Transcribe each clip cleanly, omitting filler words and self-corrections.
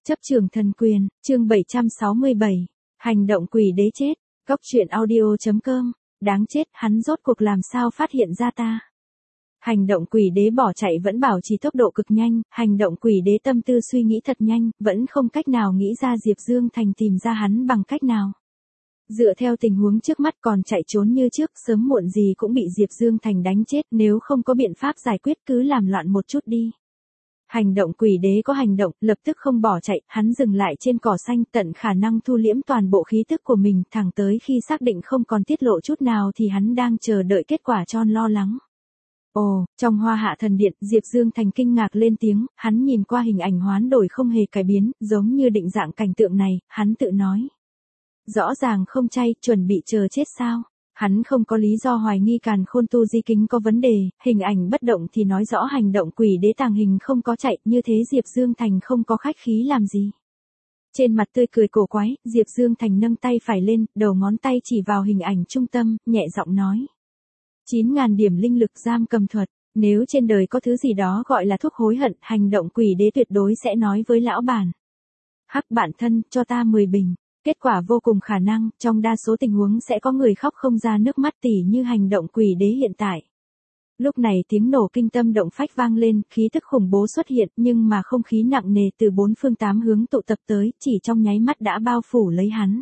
Chấp trường thần quyền, chương 767. Hành động quỷ đế chết. Cốc truyện audio.com. Đáng chết, hắn rốt cuộc làm sao phát hiện ra ta. Hành động quỷ đế bỏ chạy vẫn bảo trì tốc độ cực nhanh, hành động quỷ đế tâm tư suy nghĩ thật nhanh, vẫn không cách nào nghĩ ra Diệp Dương Thành tìm ra hắn bằng cách nào. Dựa theo tình huống trước mắt còn chạy trốn như trước, sớm muộn gì cũng bị Diệp Dương Thành đánh chết, nếu không có biện pháp giải quyết cứ làm loạn một chút đi. Hành động quỷ đế có hành động, lập tức không bỏ chạy, hắn dừng lại trên cỏ xanh, tận khả năng thu liễm toàn bộ khí tức của mình, thẳng tới khi xác định không còn tiết lộ chút nào thì hắn đang chờ đợi kết quả tròn lo lắng. Ồ, trong Hoa Hạ Thần Điện, Diệp Dương Thành kinh ngạc lên tiếng, hắn nhìn qua hình ảnh hoán đổi không hề cải biến, giống như định dạng cảnh tượng này, hắn tự nói. Rõ ràng không chay, chuẩn bị chờ chết sao? Hắn không có lý do hoài nghi Càn Khôn Tu Di Kính có vấn đề, hình ảnh bất động thì nói rõ hành động quỷ đế tàng hình không có chạy, như thế Diệp Dương Thành không có khách khí làm gì. Trên mặt tươi cười cổ quái, Diệp Dương Thành nâng tay phải lên, đầu ngón tay chỉ vào hình ảnh trung tâm, nhẹ giọng nói. 9.000 điểm linh lực giam cầm thuật, nếu trên đời có thứ gì đó gọi là thuốc hối hận, hành động quỷ đế tuyệt đối sẽ nói với lão bản. Hắc bạn thân, cho ta 10 bình. Kết quả vô cùng khả năng, trong đa số tình huống sẽ có người khóc không ra nước mắt tỉ như hành động quỷ đế hiện tại. Lúc này tiếng nổ kinh tâm động phách vang lên, khí thức khủng bố xuất hiện nhưng mà không khí nặng nề từ bốn phương tám hướng tụ tập tới, chỉ trong nháy mắt đã bao phủ lấy hắn.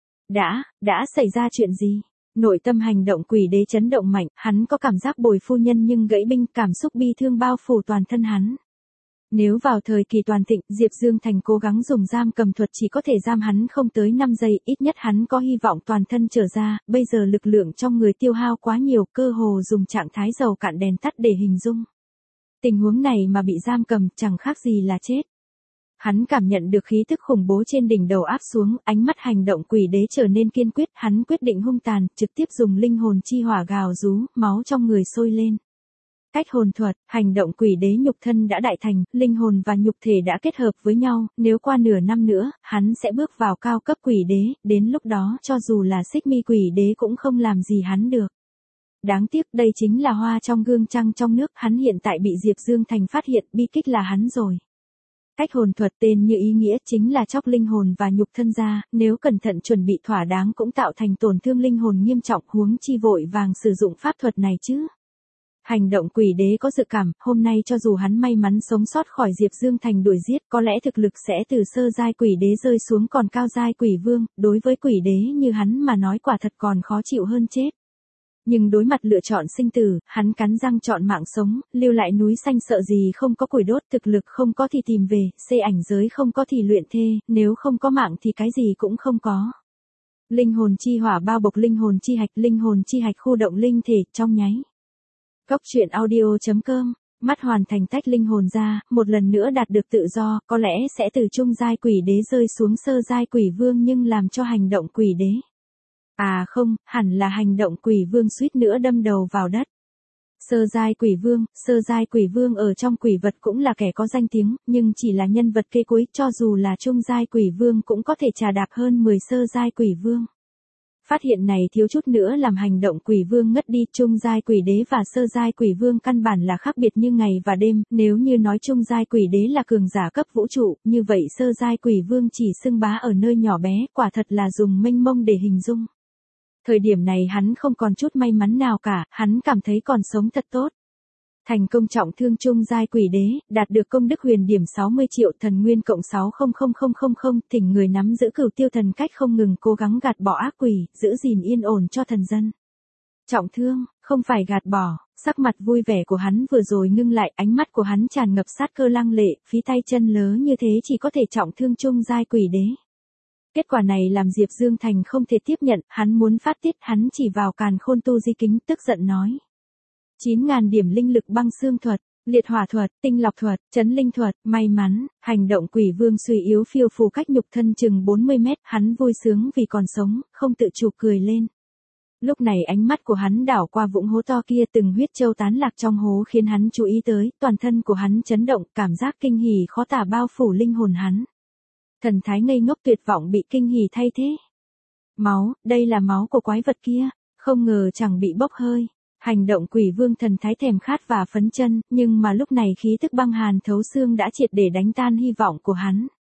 Đã xảy ra chuyện gì? Nội tâm hành động quỷ đế chấn động mạnh, hắn có cảm giác bồi phu nhân nhưng gãy binh, cảm xúc bi thương bao phủ toàn thân hắn. Nếu vào thời kỳ toàn thịnh, Diệp Dương Thành cố gắng dùng giam cầm thuật chỉ có thể giam hắn không tới 5 giây, ít nhất hắn có hy vọng toàn thân trở ra, bây giờ lực lượng trong người tiêu hao quá nhiều, cơ hồ dùng trạng thái dầu cạn đèn tắt để hình dung. Tình huống này mà bị giam cầm, chẳng khác gì là chết. Hắn cảm nhận được khí tức khủng bố trên đỉnh đầu áp xuống, ánh mắt hành động quỷ đế trở nên kiên quyết, hắn quyết định hung tàn, trực tiếp dùng linh hồn chi hỏa gào rú, máu trong người sôi lên. Cách hồn thuật, hành động quỷ đế nhục thân đã đại thành, linh hồn và nhục thể đã kết hợp với nhau, nếu qua nửa năm nữa, hắn sẽ bước vào cao cấp quỷ đế, đến lúc đó cho dù là xích mi quỷ đế cũng không làm gì hắn được. Đáng tiếc đây chính là hoa trong gương trăng trong nước, hắn hiện tại bị Diệp Dương Thành phát hiện, bi kích là hắn rồi. Cách hồn thuật tên như ý nghĩa chính là chóc linh hồn và nhục thân ra, nếu cẩn thận chuẩn bị thỏa đáng cũng tạo thành tổn thương linh hồn nghiêm trọng, huống chi vội vàng sử dụng pháp thuật này chứ. Hành động quỷ đế có dự cảm, hôm nay cho dù hắn may mắn sống sót khỏi Diệp Dương Thành đuổi giết, có lẽ thực lực sẽ từ sơ giai quỷ đế rơi xuống còn cao giai quỷ vương, đối với quỷ đế như hắn mà nói quả thật còn khó chịu hơn chết. Nhưng đối mặt lựa chọn sinh tử, hắn cắn răng chọn mạng sống, lưu lại núi xanh sợ gì không có củi đốt, thực lực không có thì tìm về, xây ảnh giới không có thì luyện thê, nếu không có mạng thì cái gì cũng không có. Linh hồn chi hỏa bao bọc linh hồn chi hạch khu động linh thể, trong nháy. Cốc truyện audio.com, mắt hoàn thành tách linh hồn ra, một lần nữa đạt được tự do, có lẽ sẽ từ trung giai quỷ đế rơi xuống sơ giai quỷ vương nhưng làm cho hành động quỷ đế. À không, hẳn là hành động quỷ vương suýt nữa đâm đầu vào đất. Sơ giai quỷ vương ở trong quỷ vật cũng là kẻ có danh tiếng, nhưng chỉ là nhân vật kê cuối, cho dù là trung giai quỷ vương cũng có thể trà đạp hơn 10 sơ giai quỷ vương. Phát hiện này thiếu chút nữa làm hành động quỷ vương ngất đi, trung giai quỷ đế và sơ giai quỷ vương căn bản là khác biệt như ngày và đêm, nếu như nói trung giai quỷ đế là cường giả cấp vũ trụ, như vậy sơ giai quỷ vương chỉ xưng bá ở nơi nhỏ bé, quả thật là dùng mênh mông để hình dung. Thời điểm này hắn không còn chút may mắn nào cả, hắn cảm thấy còn sống thật tốt. Thành công trọng thương trung giai quỷ đế, đạt được công đức huyền điểm 60 triệu, thần nguyên cộng 600000, thỉnh người nắm giữ cửu tiêu thần cách không ngừng cố gắng gạt bỏ ác quỷ, giữ gìn yên ổn cho thần dân. Trọng thương, không phải gạt bỏ, sắc mặt vui vẻ của hắn vừa rồi ngưng lại, ánh mắt của hắn tràn ngập sát cơ lăng lệ, phí tay chân lớ như thế chỉ có thể trọng thương trung giai quỷ đế. Kết quả này làm Diệp Dương Thành không thể tiếp nhận, hắn muốn phát tiết, hắn chỉ vào Càn Khôn Tu Di Kính, tức giận nói. 9.000 điểm linh lực băng xương thuật, liệt hỏa thuật, tinh lọc thuật, chấn linh thuật, may mắn, hành động quỷ vương suy yếu phiêu phù cách nhục thân chừng 40 mét, hắn vui sướng vì còn sống, không tự chủ cười lên. Lúc này ánh mắt của hắn đảo qua vũng hố to kia, từng huyết châu tán lạc trong hố khiến hắn chú ý tới, toàn thân của hắn chấn động, cảm giác kinh hỉ khó tả bao phủ linh hồn hắn. Thần thái ngây ngốc tuyệt vọng bị kinh hỉ thay thế. Máu, đây là máu của quái vật kia, không ngờ chẳng bị bốc hơi. Hành động quỷ vương thần thái thèm khát và phấn chân, nhưng mà lúc này khí tức băng hàn thấu xương đã triệt để đánh tan hy vọng của hắn.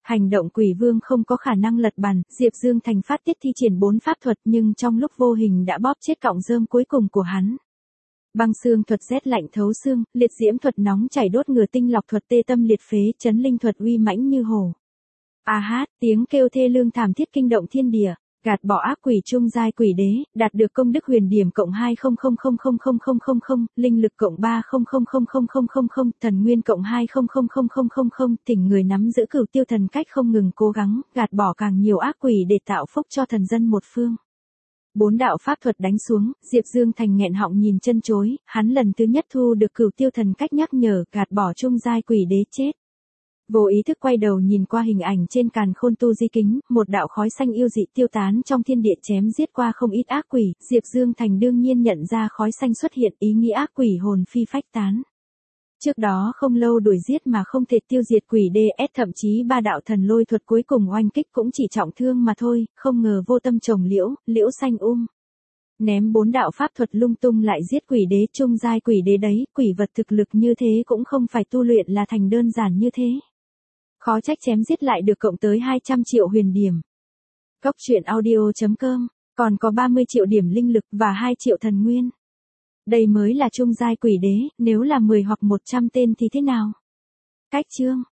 Hành động quỷ vương không có khả năng lật bàn, Diệp Dương Thành phát tiết thi triển 4 pháp thuật nhưng trong lúc vô hình đã bóp chết cọng rơm cuối cùng của hắn. Băng xương thuật rét lạnh thấu xương, liệt diễm thuật nóng chảy đốt ngừa, tinh lọc thuật tê tâm liệt phế, chấn linh thuật uy mãnh như hổ. A hát, tiếng kêu thê lương thảm thiết kinh động thiên địa, gạt bỏ ác quỷ trung giai quỷ đế, đạt được công đức huyền điểm cộng 20000000, linh lực cộng 30000000, thần nguyên cộng 20000000, thỉnh người nắm giữ cửu tiêu thần cách không ngừng cố gắng, gạt bỏ càng nhiều ác quỷ để tạo phúc cho thần dân một phương. 4 đạo pháp thuật đánh xuống, Diệp Dương Thành nghẹn họng nhìn chân chối, hắn lần thứ nhất thu được cửu tiêu thần cách nhắc nhở, gạt bỏ trung giai quỷ đế chết. Vô ý thức quay đầu nhìn qua hình ảnh trên càn khôn tu di kính, một đạo khói xanh yêu dị tiêu tán trong thiên địa chém giết qua không ít ác quỷ, Diệp Dương Thành đương nhiên nhận ra khói xanh xuất hiện ý nghĩa ác quỷ hồn phi phách tán. Trước đó không lâu đuổi giết mà không thể tiêu diệt quỷ DS, thậm chí 3 đạo thần lôi thuật cuối cùng oanh kích cũng chỉ trọng thương mà thôi, không ngờ vô tâm trồng liễu xanh ném 4 đạo pháp thuật lung tung lại giết quỷ đế trung giai quỷ đế đấy, quỷ vật thực lực như thế cũng không phải tu luyện là thành đơn giản như thế. Khó trách chém giết lại được cộng tới 200 triệu huyền điểm. Cốc truyện audio.com, còn có 30 triệu điểm linh lực và 2 triệu thần nguyên. Đây mới là trung giai quỷ đế, nếu là 10 hoặc 100 tên thì thế nào? Cách chương